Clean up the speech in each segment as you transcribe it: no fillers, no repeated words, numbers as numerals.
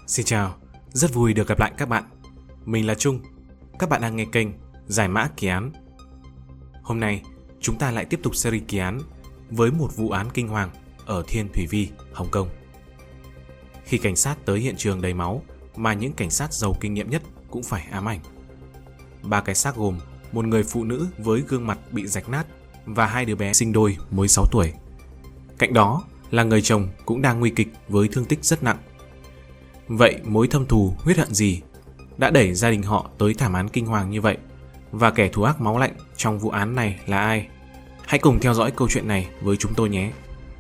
Xin chào, rất vui được gặp lại các bạn. Mình là Trung, các bạn đang nghe kênh Giải mã kỳ án. Hôm nay, chúng ta lại tiếp tục series kỳ án với một vụ án kinh hoàng ở Thiên Thủy Vi, Hồng Kông. Khi cảnh sát tới hiện trường đầy máu mà những cảnh sát giàu kinh nghiệm nhất cũng phải ám ảnh. 3 cái xác gồm một người phụ nữ với gương mặt bị rách nát và 2 đứa bé sinh đôi mới 6 tuổi. Cạnh đó là người chồng cũng đang nguy kịch với thương tích rất nặng. Vậy mối thâm thù huyết hận gì đã đẩy gia đình họ tới thảm án kinh hoàng như vậy? Và kẻ thù ác máu lạnh trong vụ án này là ai? Hãy cùng theo dõi câu chuyện này với chúng tôi nhé!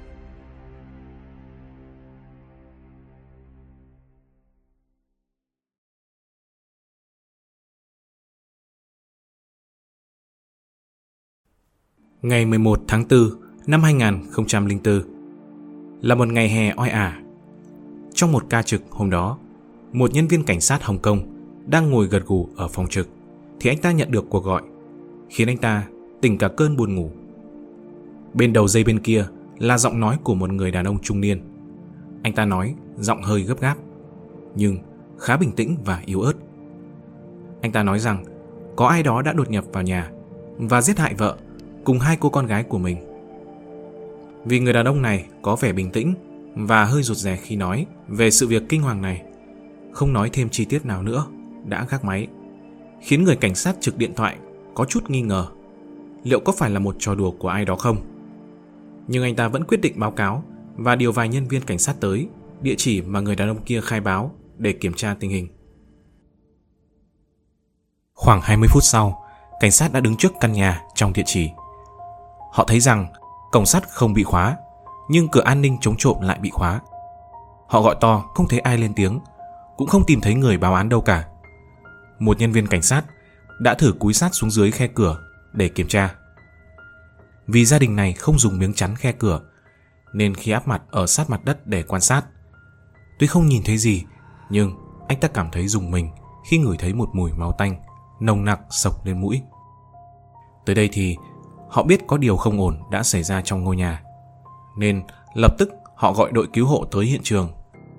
Ngày 11 tháng 4 năm 2004 là một ngày hè oi ả. Trong một ca trực hôm đó, một nhân viên cảnh sát Hồng Kông đang ngồi gật gù ở phòng trực thì anh ta nhận được cuộc gọi, khiến anh ta tỉnh cả cơn buồn ngủ. Bên đầu dây bên kia là giọng nói của một người đàn ông trung niên. Anh ta nói giọng hơi gấp gáp, nhưng khá bình tĩnh và yếu ớt. Anh ta nói rằng có ai đó đã đột nhập vào nhà và giết hại vợ cùng 2 cô con gái của mình. Vì người đàn ông này có vẻ bình tĩnh và hơi rụt rè khi nói về sự việc kinh hoàng này, không nói thêm chi tiết nào nữa, đã gác máy, khiến người cảnh sát trực điện thoại có chút nghi ngờ liệu có phải là một trò đùa của ai đó không. Nhưng anh ta vẫn quyết định báo cáo và điều vài nhân viên cảnh sát tới địa chỉ mà người đàn ông kia khai báo để kiểm tra tình hình. Khoảng 20 phút sau, cảnh sát đã đứng trước căn nhà trong địa chỉ. Họ thấy rằng cổng sắt không bị khóa, nhưng cửa an ninh chống trộm lại bị khóa. Họ gọi to không thấy ai lên tiếng, cũng không tìm thấy người báo án đâu cả. Một nhân viên cảnh sát đã thử cúi sát xuống dưới khe cửa để kiểm tra. Vì gia đình này không dùng miếng chắn khe cửa, nên khi áp mặt ở sát mặt đất để quan sát, tuy không nhìn thấy gì, nhưng anh ta cảm thấy rùng mình khi ngửi thấy một mùi máu tanh nồng nặc xộc lên mũi. Tới đây thì họ biết có điều không ổn đã xảy ra trong ngôi nhà, nên lập tức họ gọi đội cứu hộ tới hiện trường.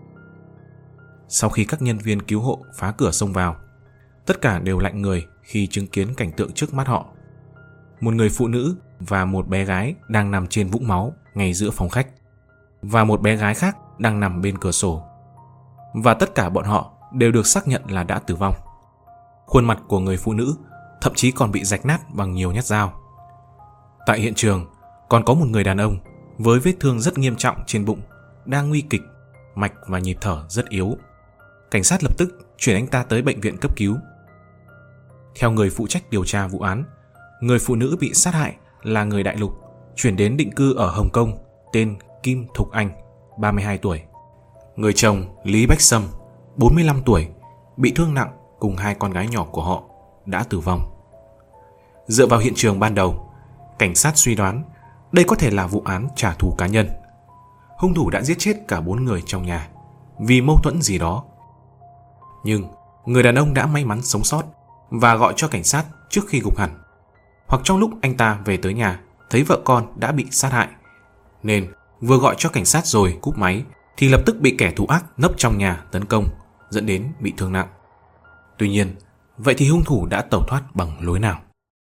Sau khi các nhân viên cứu hộ phá cửa xông vào, tất cả đều lạnh người khi chứng kiến cảnh tượng trước mắt họ. Một người phụ nữ và một bé gái đang nằm trên vũng máu ngay giữa phòng khách, và một bé gái khác đang nằm bên cửa sổ. Và tất cả bọn họ đều được xác nhận là đã tử vong. Khuôn mặt của người phụ nữ thậm chí còn bị rạch nát bằng nhiều nhát dao. Tại hiện trường còn có một người đàn ông với vết thương rất nghiêm trọng trên bụng, đang nguy kịch, mạch và nhịp thở rất yếu. Cảnh sát lập tức chuyển anh ta tới bệnh viện cấp cứu. Theo người phụ trách điều tra vụ án, người phụ nữ bị sát hại là người đại lục, chuyển đến định cư ở Hồng Kông, tên Kim Thục Anh, 32 tuổi. Người chồng Lý Bách Sâm, 45 tuổi, bị thương nặng cùng 2 con gái nhỏ của họ đã tử vong. Dựa vào hiện trường ban đầu, cảnh sát suy đoán đây có thể là vụ án trả thù cá nhân. Hung thủ đã giết chết cả 4 người trong nhà vì mâu thuẫn gì đó. Nhưng người đàn ông đã may mắn sống sót và gọi cho cảnh sát trước khi gục hẳn, hoặc trong lúc anh ta về tới nhà thấy vợ con đã bị sát hại, nên vừa gọi cho cảnh sát rồi cúp máy thì lập tức bị kẻ thù ác nấp trong nhà tấn công, dẫn đến bị thương nặng. Tuy nhiên, vậy thì hung thủ đã tẩu thoát bằng lối nào?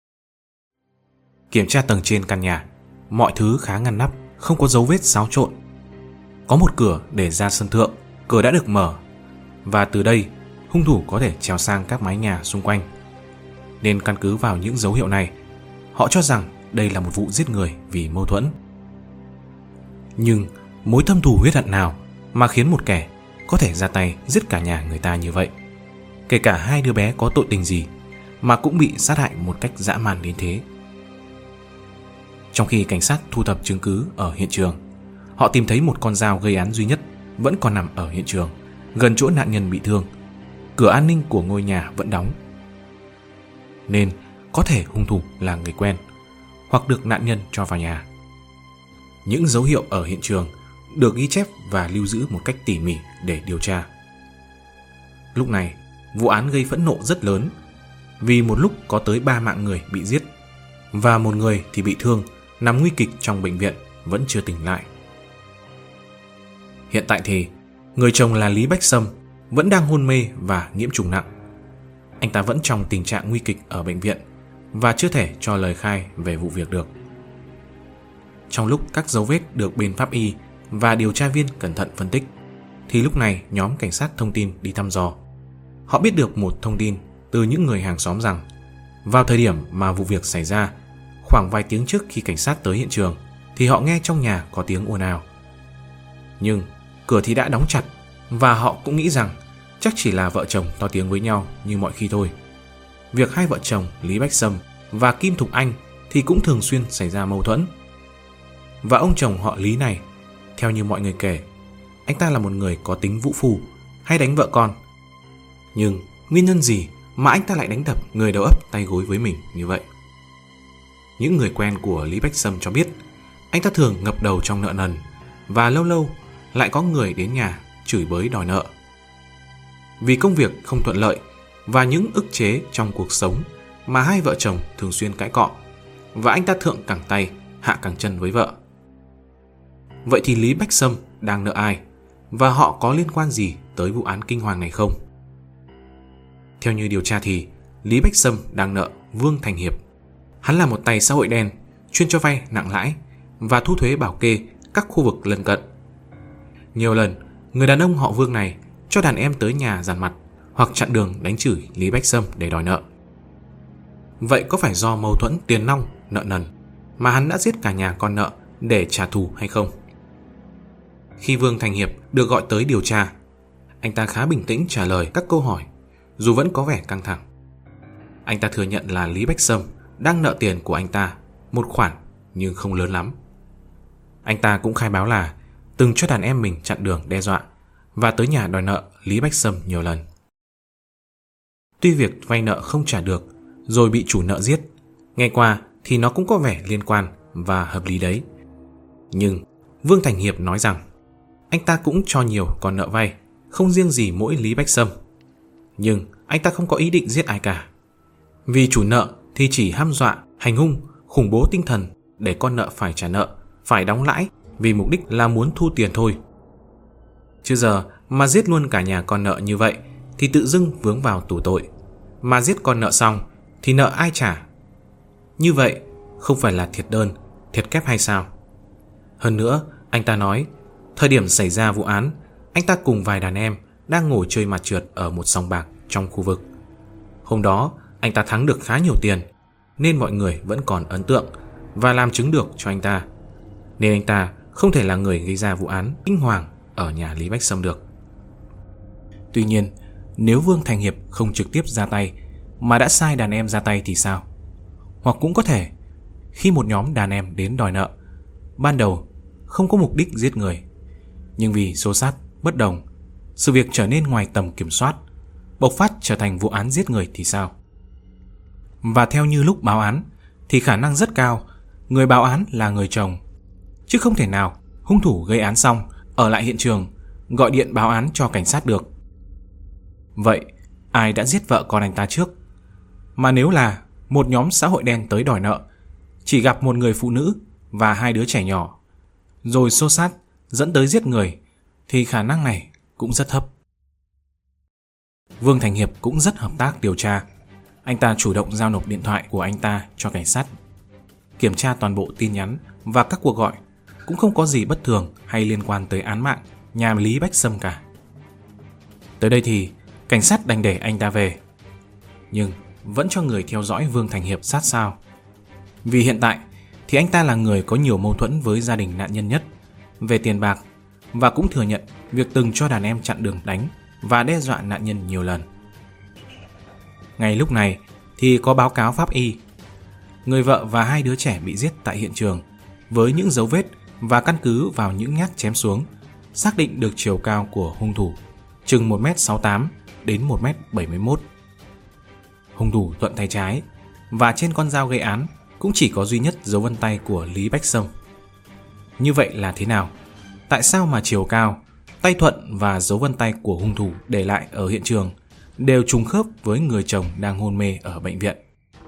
Kiểm tra tầng trên căn nhà, mọi thứ khá ngăn nắp, không có dấu vết xáo trộn. Có một cửa để ra sân thượng, cửa đã được mở, và từ đây hung thủ có thể trèo sang các mái nhà xung quanh. Nên căn cứ vào những dấu hiệu này, họ cho rằng đây là một vụ giết người vì mâu thuẫn. Nhưng mối thâm thù huyết hận nào mà khiến một kẻ có thể ra tay giết cả nhà người ta như vậy? Kể cả 2 đứa bé có tội tình gì mà cũng bị sát hại một cách dã man đến thế. Trong khi cảnh sát thu thập chứng cứ ở hiện trường, họ tìm thấy một con dao gây án duy nhất vẫn còn nằm ở hiện trường, gần chỗ nạn nhân bị thương. Cửa an ninh của ngôi nhà vẫn đóng, nên có thể hung thủ là người quen hoặc được nạn nhân cho vào nhà. Những dấu hiệu ở hiện trường được ghi chép và lưu giữ một cách tỉ mỉ để điều tra. Lúc này, vụ án gây phẫn nộ rất lớn, vì một lúc có tới 3 mạng người bị giết, và một người thì bị thương, nằm nguy kịch trong bệnh viện, vẫn chưa tỉnh lại. Hiện tại thì người chồng là Lý Bách Sâm vẫn đang hôn mê và nhiễm trùng nặng. Anh ta vẫn trong tình trạng nguy kịch ở bệnh viện và chưa thể cho lời khai về vụ việc được. Trong lúc các dấu vết được bên pháp y và điều tra viên cẩn thận phân tích, thì lúc này nhóm cảnh sát thông tin đi thăm dò. Họ biết được một thông tin từ những người hàng xóm rằng vào thời điểm mà vụ việc xảy ra, khoảng vài tiếng trước khi cảnh sát tới hiện trường, thì họ nghe trong nhà có tiếng ồn ào. Nhưng cửa thì đã đóng chặt, và họ cũng nghĩ rằng chắc chỉ là vợ chồng to tiếng với nhau như mọi khi thôi. Việc hai vợ chồng Lý Bách Sâm và Kim Thục Anh thì cũng thường xuyên xảy ra mâu thuẫn. Và ông chồng họ Lý này, theo như mọi người kể, anh ta là một người có tính vũ phu, hay đánh vợ con. Nhưng nguyên nhân gì mà anh ta lại đánh đập người đầu ấp tay gối với mình như vậy? Những người quen của Lý Bách Sâm cho biết anh ta thường ngập đầu trong nợ nần, và lâu lâu lại có người đến nhà chửi bới đòi nợ. Vì công việc không thuận lợi và những ức chế trong cuộc sống mà hai vợ chồng thường xuyên cãi cọ, và anh ta thượng cẳng tay hạ cẳng chân với vợ. Vậy thì Lý Bách Sâm đang nợ ai, và họ có liên quan gì tới vụ án kinh hoàng này không? Theo như điều tra thì Lý Bách Sâm đang nợ Vương Thành Hiệp. Hắn là một tay xã hội đen, chuyên cho vay nặng lãi và thu thuế bảo kê các khu vực lân cận. Nhiều lần, người đàn ông họ Vương này cho đàn em tới nhà dằn mặt hoặc chặn đường đánh chửi Lý Bách Sâm để đòi nợ. Vậy có phải do mâu thuẫn tiền nong, nợ nần mà hắn đã giết cả nhà con nợ để trả thù hay không? Khi Vương Thành Hiệp được gọi tới điều tra, anh ta khá bình tĩnh trả lời các câu hỏi, dù vẫn có vẻ căng thẳng. Anh ta thừa nhận là Lý Bách Sâm đang nợ tiền của anh ta một khoản nhưng không lớn lắm. Anh ta cũng khai báo là từng cho đàn em mình chặn đường đe dọa và tới nhà đòi nợ Lý Bách Sâm nhiều lần. Tuy việc vay nợ không trả được rồi bị chủ nợ giết, nghe qua thì nó cũng có vẻ liên quan và hợp lý đấy. Nhưng Vương Thành Hiệp nói rằng anh ta cũng cho nhiều con nợ vay, không riêng gì mỗi Lý Bách Sâm. Nhưng anh ta không có ý định giết ai cả. Vì chủ nợ thì chỉ hăm dọa, hành hung, khủng bố tinh thần để con nợ phải trả nợ, phải đóng lãi, vì mục đích là muốn thu tiền thôi. Chứ giờ mà giết luôn cả nhà con nợ như vậy thì tự dưng vướng vào tù tội. Mà giết con nợ xong thì nợ ai trả? Như vậy không phải là thiệt đơn, thiệt kép hay sao? Hơn nữa, anh ta nói thời điểm xảy ra vụ án, anh ta cùng vài đàn em đang ngồi chơi mặt trượt ở một sòng bạc trong khu vực. Hôm đó anh ta thắng được khá nhiều tiền, nên mọi người vẫn còn ấn tượng và làm chứng được cho anh ta. Nên anh ta không thể là người gây ra vụ án kinh hoàng ở nhà Lý Bách Sâm được. Tuy nhiên, nếu Vương Thành Hiệp không trực tiếp ra tay mà đã sai đàn em ra tay thì sao? Hoặc cũng có thể khi một nhóm đàn em đến đòi nợ, ban đầu không có mục đích giết người, nhưng vì xô xát, bất đồng, sự việc trở nên ngoài tầm kiểm soát, bộc phát trở thành vụ án giết người thì sao? Và theo như lúc báo án thì khả năng rất cao người báo án là người chồng, chứ không thể nào hung thủ gây án xong ở lại hiện trường gọi điện báo án cho cảnh sát được. Vậy ai đã giết vợ con anh ta trước? Mà nếu là một nhóm xã hội đen tới đòi nợ, chỉ gặp một người phụ nữ và hai đứa trẻ nhỏ, rồi xô xát dẫn tới giết người, thì khả năng này cũng rất thấp. Vương Thành Hiệp cũng rất hợp tác điều tra. Anh ta chủ động giao nộp điện thoại của anh ta cho cảnh sát. Kiểm tra toàn bộ tin nhắn và các cuộc gọi, cũng không có gì bất thường hay liên quan tới án mạng nhà Lý Bách Sâm cả. Tới đây thì cảnh sát đành để anh ta về, nhưng vẫn cho người theo dõi Vương Thành Hiệp sát sao. Vì hiện tại thì anh ta là người có nhiều mâu thuẫn với gia đình nạn nhân nhất về tiền bạc, và cũng thừa nhận việc từng cho đàn em chặn đường đánh và đe dọa nạn nhân nhiều lần. Ngay lúc này thì có báo cáo pháp y. Người vợ và hai đứa trẻ bị giết tại hiện trường với những dấu vết và căn cứ vào những nhát chém xuống, xác định được chiều cao của hung thủ chừng 1m68 đến 1m71. Hung thủ thuận tay trái, và trên con dao gây án cũng chỉ có duy nhất dấu vân tay của Lý Bách Sâm. Như vậy là thế nào? Tại sao mà chiều cao, tay thuận và dấu vân tay của hung thủ để lại ở hiện trường đều trùng khớp với người chồng đang hôn mê ở bệnh viện?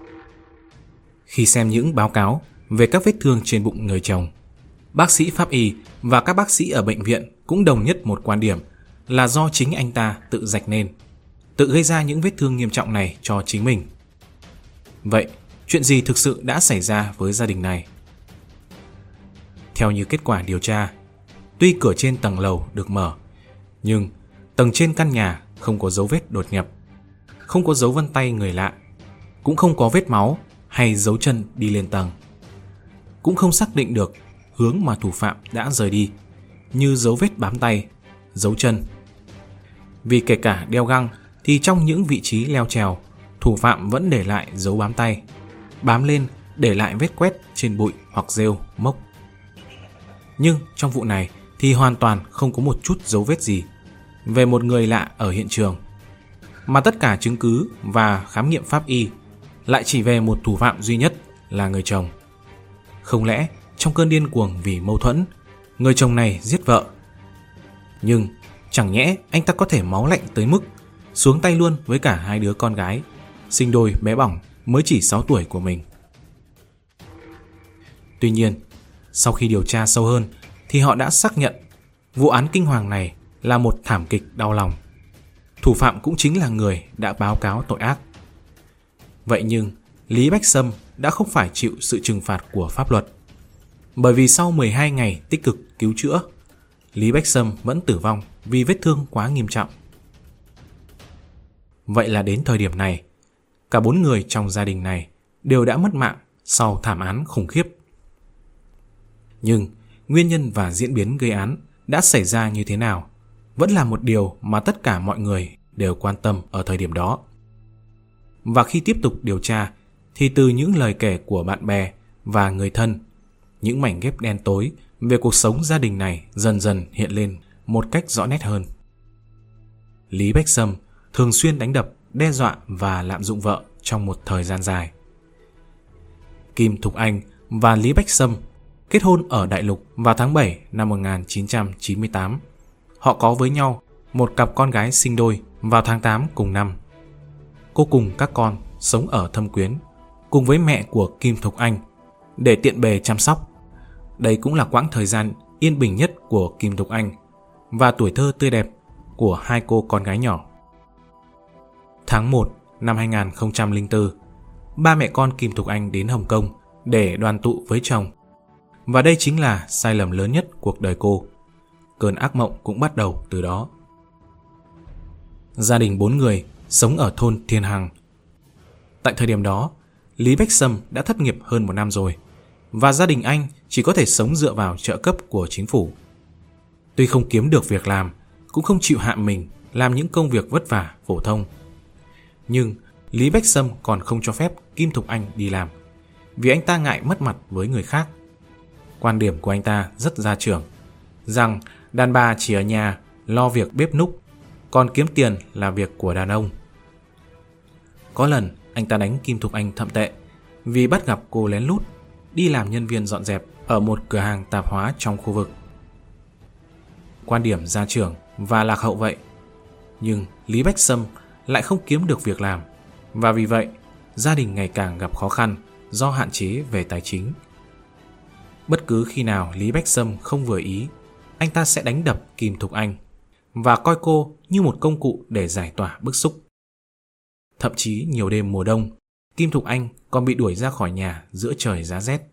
Khi xem những báo cáo về các vết thương trên bụng người chồng, bác sĩ pháp y và các bác sĩ ở bệnh viện cũng đồng nhất một quan điểm là do chính anh ta tự rạch nên, tự gây ra những vết thương nghiêm trọng này cho chính mình. Vậy, chuyện gì thực sự đã xảy ra với gia đình này? Theo như kết quả điều tra, tuy cửa trên tầng lầu được mở, nhưng tầng trên căn nhà không có dấu vết đột nhập, không có dấu vân tay người lạ, cũng không có vết máu hay dấu chân đi lên tầng. Cũng không xác định được hướng mà thủ phạm đã rời đi, như dấu vết bám tay, dấu chân. Vì kể cả đeo găng thì trong những vị trí leo trèo, thủ phạm vẫn để lại dấu bám tay, bám lên để lại vết quét trên bụi hoặc rêu, mốc. Nhưng trong vụ này thì hoàn toàn không có một chút dấu vết gì về một người lạ ở hiện trường, mà tất cả chứng cứ và khám nghiệm pháp y lại chỉ về một thủ phạm duy nhất là người chồng. Không lẽ trong cơn điên cuồng vì mâu thuẫn, người chồng này giết vợ? Nhưng chẳng nhẽ anh ta có thể máu lạnh tới mức xuống tay luôn với cả hai đứa con gái sinh đôi bé bỏng mới chỉ 6 tuổi của mình? Tuy nhiên, sau khi điều tra sâu hơn thì họ đã xác nhận vụ án kinh hoàng này là một thảm kịch đau lòng. Thủ phạm cũng chính là người đã báo cáo tội ác. Vậy nhưng Lý Bách Sâm đã không phải chịu sự trừng phạt của pháp luật, bởi vì sau 12 ngày tích cực cứu chữa, Lý Bách Sâm vẫn tử vong vì vết thương quá nghiêm trọng. Vậy là đến thời điểm này, cả 4 người trong gia đình này đều đã mất mạng sau thảm án khủng khiếp. Nhưng nguyên nhân và diễn biến gây án đã xảy ra như thế nào vẫn là một điều mà tất cả mọi người đều quan tâm ở thời điểm đó. Và khi tiếp tục điều tra thì từ những lời kể của bạn bè và người thân, những mảnh ghép đen tối về cuộc sống gia đình này dần dần hiện lên một cách rõ nét hơn. Lý Bách Sâm thường xuyên đánh đập, đe dọa và lạm dụng vợ trong một thời gian dài. Kim Thục Anh và Lý Bách Sâm kết hôn ở Đại Lục vào tháng 7 năm 1998. Họ có với nhau một cặp con gái sinh đôi vào tháng 8 cùng năm. Cô cùng các con sống ở Thâm Quyến cùng với mẹ của Kim Thục Anh để tiện bề chăm sóc. Đây cũng là quãng thời gian yên bình nhất của Kim Thục Anh và tuổi thơ tươi đẹp của hai cô con gái nhỏ. Tháng 1 năm 2004, ba mẹ con Kim Thục Anh đến Hồng Kông để đoàn tụ với chồng. Và đây chính là sai lầm lớn nhất cuộc đời cô. Cơn ác mộng cũng bắt đầu từ đó. Gia đình 4 người sống ở thôn Thiên Hằng. Tại thời điểm đó, Lý Bách Sâm đã thất nghiệp hơn 1 năm rồi, và gia đình anh chỉ có thể sống dựa vào trợ cấp của chính phủ. Tuy không kiếm được việc làm, cũng không chịu hạ mình làm những công việc vất vả phổ thông, nhưng Lý Bách Sâm còn không cho phép Kim Thục Anh đi làm, vì anh ta ngại mất mặt với người khác. Quan điểm của anh ta rất gia trưởng, rằng đàn bà chỉ ở nhà lo việc bếp núc, còn kiếm tiền là việc của đàn ông. Có lần anh ta đánh Kim Thục Anh thậm tệ vì bắt gặp cô lén lút đi làm nhân viên dọn dẹp ở một cửa hàng tạp hóa trong khu vực. Quan điểm gia trưởng và lạc hậu vậy, nhưng Lý Bách Sâm lại không kiếm được việc làm, và vì vậy gia đình ngày càng gặp khó khăn do hạn chế về tài chính. Bất cứ khi nào Lý Bách Sâm không vừa ý, anh ta sẽ đánh đập Kim Thục Anh và coi cô như một công cụ để giải tỏa bức xúc. Thậm chí nhiều đêm mùa đông, Kim Thục Anh còn bị đuổi ra khỏi nhà giữa trời giá rét.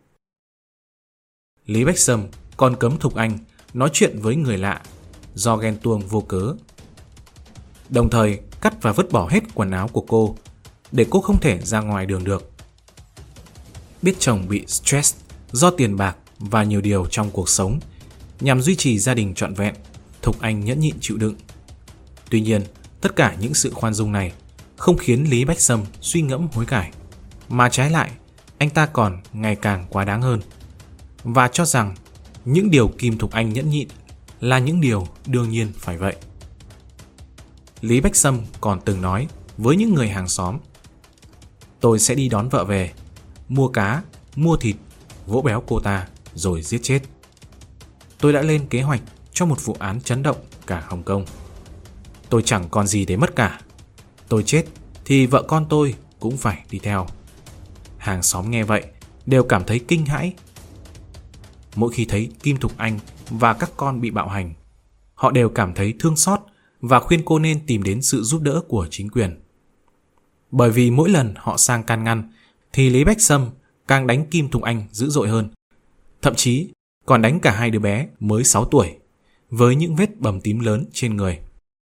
Lý Bách Sâm còn cấm Thục Anh nói chuyện với người lạ do ghen tuông vô cớ, đồng thời cắt và vứt bỏ hết quần áo của cô để cô không thể ra ngoài đường được. Biết chồng bị stress do tiền bạc và nhiều điều trong cuộc sống, nhằm duy trì gia đình trọn vẹn, Thục Anh nhẫn nhịn chịu đựng. Tuy nhiên, tất cả những sự khoan dung này không khiến Lý Bách Sâm suy ngẫm hối cải, mà trái lại, anh ta còn ngày càng quá đáng hơn, và cho rằng những điều Kim Thục Anh nhẫn nhịn là những điều đương nhiên phải vậy. Lý Bách Sâm còn từng nói với những người hàng xóm: "Tôi sẽ đi đón vợ về, mua cá, mua thịt, vỗ béo cô ta rồi giết chết. Tôi đã lên kế hoạch cho một vụ án chấn động cả Hồng Kông. Tôi chẳng còn gì để mất cả. Tôi chết thì vợ con tôi cũng phải đi theo." Hàng xóm nghe vậy đều cảm thấy kinh hãi. Mỗi khi thấy Kim Thục Anh và các con bị bạo hành, họ đều cảm thấy thương xót và khuyên cô nên tìm đến sự giúp đỡ của chính quyền. Bởi vì mỗi lần họ sang can ngăn thì Lý Bách Sâm càng đánh Kim Thục Anh dữ dội hơn. Thậm chí còn đánh cả hai đứa bé mới 6 tuổi với những vết bầm tím lớn trên người.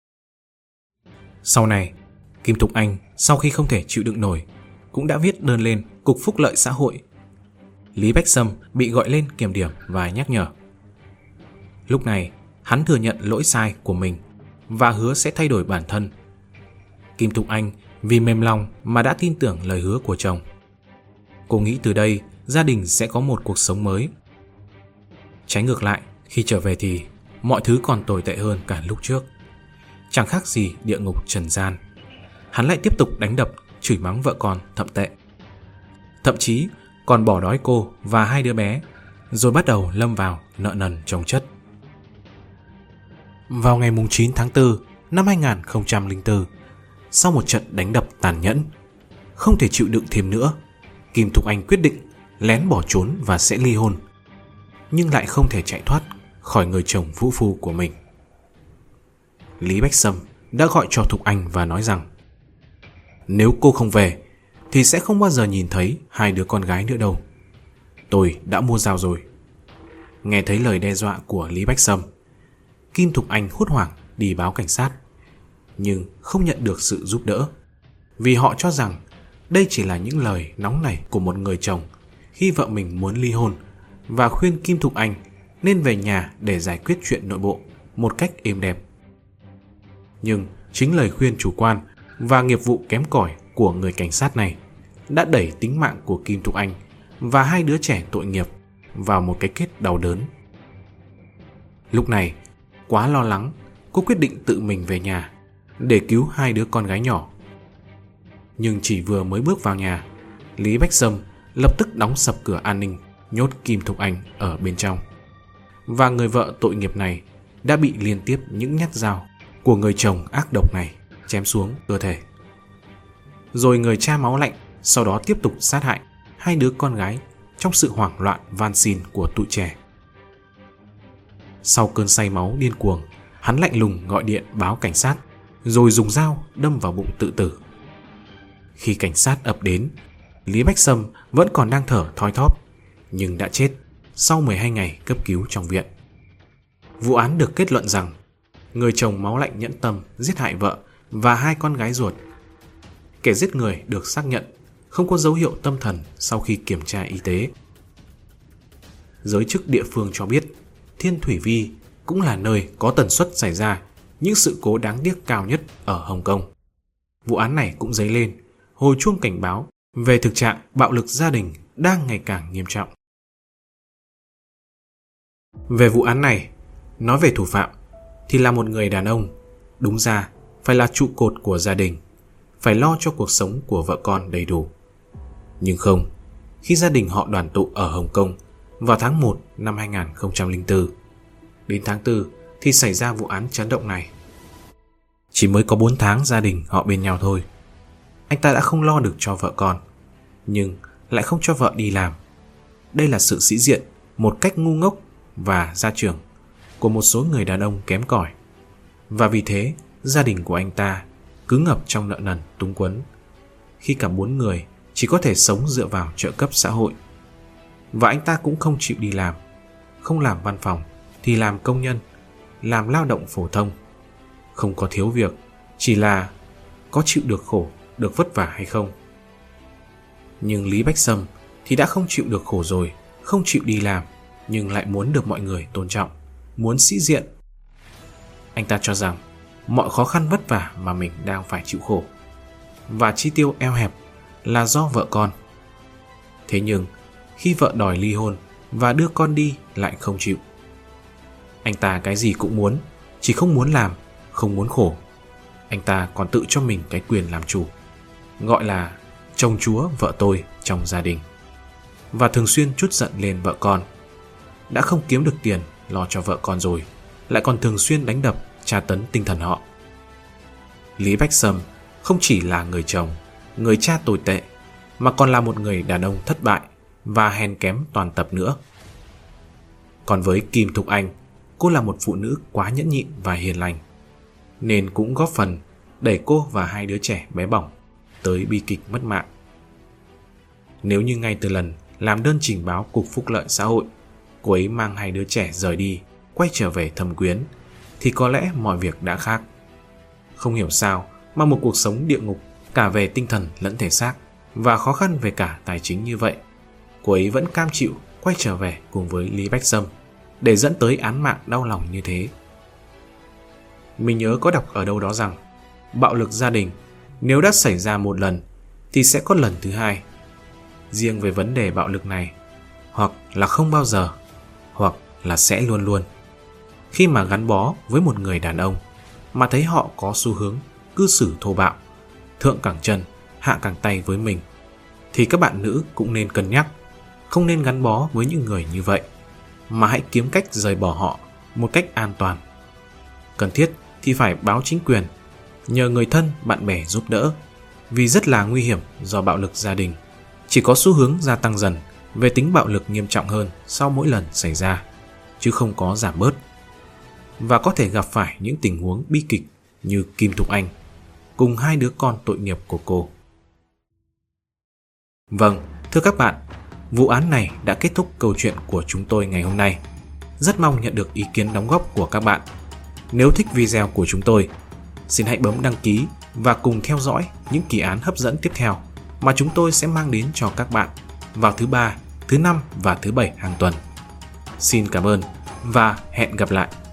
Sau này, Kim Thục Anh sau khi không thể chịu đựng nổi cũng đã viết đơn lên Cục Phúc lợi Xã hội. Lý Bách Sâm bị gọi lên kiểm điểm và nhắc nhở. Lúc này, hắn thừa nhận lỗi sai của mình và hứa sẽ thay đổi bản thân. Kim Thục Anh vì mềm lòng mà đã tin tưởng lời hứa của chồng. Cô nghĩ từ đây gia đình sẽ có một cuộc sống mới. Trái ngược lại, khi trở về thì mọi thứ còn tồi tệ hơn cả lúc trước. Chẳng khác gì địa ngục trần gian. Hắn lại tiếp tục đánh đập, chửi mắng vợ con thậm tệ. Thậm chí còn bỏ đói cô và hai đứa bé, rồi bắt đầu lâm vào nợ nần chồng chất. Vào ngày 9 tháng 4 năm 2004, sau một trận đánh đập tàn nhẫn, không thể chịu đựng thêm nữa, Kim Thục Anh quyết định lén bỏ trốn và sẽ ly hôn, nhưng lại không thể chạy thoát khỏi người chồng vũ phu của mình. Lý Bách Sâm đã gọi cho Thục Anh và nói rằng nếu cô không về thì sẽ không bao giờ nhìn thấy hai đứa con gái nữa đâu. Tôi đã mua dao rồi. Nghe thấy lời đe dọa của Lý Bách Sâm, Kim Thục Anh hốt hoảng đi báo cảnh sát, nhưng không nhận được sự giúp đỡ, vì họ cho rằng đây chỉ là những lời nóng nảy của một người chồng khi vợ mình muốn ly hôn, và khuyên Kim Thục Anh nên về nhà để giải quyết chuyện nội bộ một cách êm đẹp. Nhưng chính lời khuyên chủ quan và nghiệp vụ kém cỏi của người cảnh sát này đã đẩy tính mạng của Kim Thục Anh và hai đứa trẻ tội nghiệp vào một cái kết đau đớn. Lúc này, quá lo lắng, cô quyết định tự mình về nhà để cứu hai đứa con gái nhỏ. Nhưng chỉ vừa mới bước vào nhà, Lý Bách Sâm lập tức đóng sập cửa an ninh, nhốt Kim Thục Anh ở bên trong. Và người vợ tội nghiệp này đã bị liên tiếp những nhát dao của người chồng ác độc này chém xuống cơ thể. Rồi người cha máu lạnh sau đó tiếp tục sát hại hai đứa con gái trong sự hoảng loạn van xin của tụi trẻ. Sau cơn say máu điên cuồng, hắn lạnh lùng gọi điện báo cảnh sát, rồi dùng dao đâm vào bụng tự tử. Khi cảnh sát ập đến, Lý Bách Sâm vẫn còn đang thở thoi thóp, nhưng đã chết sau 12 ngày cấp cứu trong viện. Vụ án được kết luận rằng người chồng máu lạnh nhẫn tâm giết hại vợ và hai con gái ruột. Kẻ giết người được xác nhận không có dấu hiệu tâm thần sau khi kiểm tra y tế. Giới chức địa phương cho biết Thiên Thủy Vi cũng là nơi có tần suất xảy ra những sự cố đáng tiếc cao nhất ở Hồng Kông. Vụ án này cũng dấy lên hồi chuông cảnh báo về thực trạng bạo lực gia đình đang ngày càng nghiêm trọng. Về vụ án này, nói về thủ phạm thì là một người đàn ông, đúng ra phải là trụ cột của gia đình, phải lo cho cuộc sống của vợ con đầy đủ. Nhưng không, khi gia đình họ đoàn tụ ở Hồng Kông vào tháng 1 năm 2004, đến tháng 4 thì xảy ra vụ án chấn động này. Chỉ mới có 4 tháng gia đình họ bên nhau thôi, anh ta đã không lo được cho vợ con, nhưng lại không cho vợ đi làm. Đây là sự sĩ diện một cách ngu ngốc và gia trưởng của một số người đàn ông kém cỏi. Và vì thế, gia đình của anh ta cứ ngập trong nợ nần túng quẫn, khi cả 4 người chỉ có thể sống dựa vào trợ cấp xã hội. Và anh ta cũng không chịu đi làm, không làm văn phòng thì làm công nhân, làm lao động phổ thông. Không có thiếu việc, chỉ là có chịu được khổ, được vất vả hay không. Nhưng Lý Bách Sâm thì đã không chịu được khổ rồi, không chịu đi làm, nhưng lại muốn được mọi người tôn trọng, muốn sĩ diện. Anh ta cho rằng mọi khó khăn vất vả mà mình đang phải chịu khổ và chi tiêu eo hẹp là do vợ con. Thế nhưng khi vợ đòi ly hôn và đưa con đi lại không chịu. Anh ta cái gì cũng muốn, chỉ không muốn làm, không muốn khổ. Anh ta còn tự cho mình cái quyền làm chủ, gọi là chồng chúa vợ tôi trong gia đình, và thường xuyên trút giận lên vợ con. Đã không kiếm được tiền lo cho vợ con rồi, lại còn thường xuyên đánh đập, tra tấn tinh thần họ. Lý Bách Sâm không chỉ là người chồng, người cha tồi tệ, mà còn là một người đàn ông thất bại và hèn kém toàn tập nữa. Còn với Kim Thục Anh, cô là một phụ nữ quá nhẫn nhịn và hiền lành. nên cũng góp phần đẩy cô và hai đứa trẻ bé bỏng tới bi kịch mất mạng. Nếu như ngay từ lần làm đơn trình báo Cục Phúc lợi xã hội, cô ấy mang hai đứa trẻ rời đi, quay trở về Thâm Quyến, thì có lẽ mọi việc đã khác. Không hiểu sao mà một cuộc sống địa ngục cả về tinh thần lẫn thể xác và khó khăn về cả tài chính như vậy, cô ấy vẫn cam chịu quay trở về cùng với Lý Bách Sâm để dẫn tới án mạng đau lòng như thế. Mình nhớ có đọc ở đâu đó rằng bạo lực gia đình nếu đã xảy ra một lần thì sẽ có lần thứ hai. Riêng về vấn đề bạo lực này, hoặc là không bao giờ, hoặc là sẽ luôn luôn. Khi mà gắn bó với một người đàn ông mà thấy họ có xu hướng cư xử thô bạo, thượng cẳng chân, hạ cẳng tay với mình, thì các bạn nữ cũng nên cân nhắc, không nên gắn bó với những người như vậy, mà hãy kiếm cách rời bỏ họ một cách an toàn. Cần thiết thì phải báo chính quyền, nhờ người thân, bạn bè giúp đỡ, vì rất là nguy hiểm do bạo lực gia đình chỉ có xu hướng gia tăng dần về tính bạo lực nghiêm trọng hơn sau mỗi lần xảy ra, chứ không có giảm bớt, và có thể gặp phải những tình huống bi kịch như Kim Thục Anh cùng hai đứa con tội nghiệp của cô. Vâng, thưa các bạn, vụ án này đã kết thúc câu chuyện của chúng tôi ngày hôm nay. Rất mong nhận được ý kiến đóng góp của các bạn. Nếu thích video của chúng tôi, xin hãy bấm đăng ký và cùng theo dõi những kỳ án hấp dẫn tiếp theo mà chúng tôi sẽ mang đến cho các bạn vào thứ Ba, thứ Năm và thứ Bảy hàng tuần. Xin cảm ơn và hẹn gặp lại.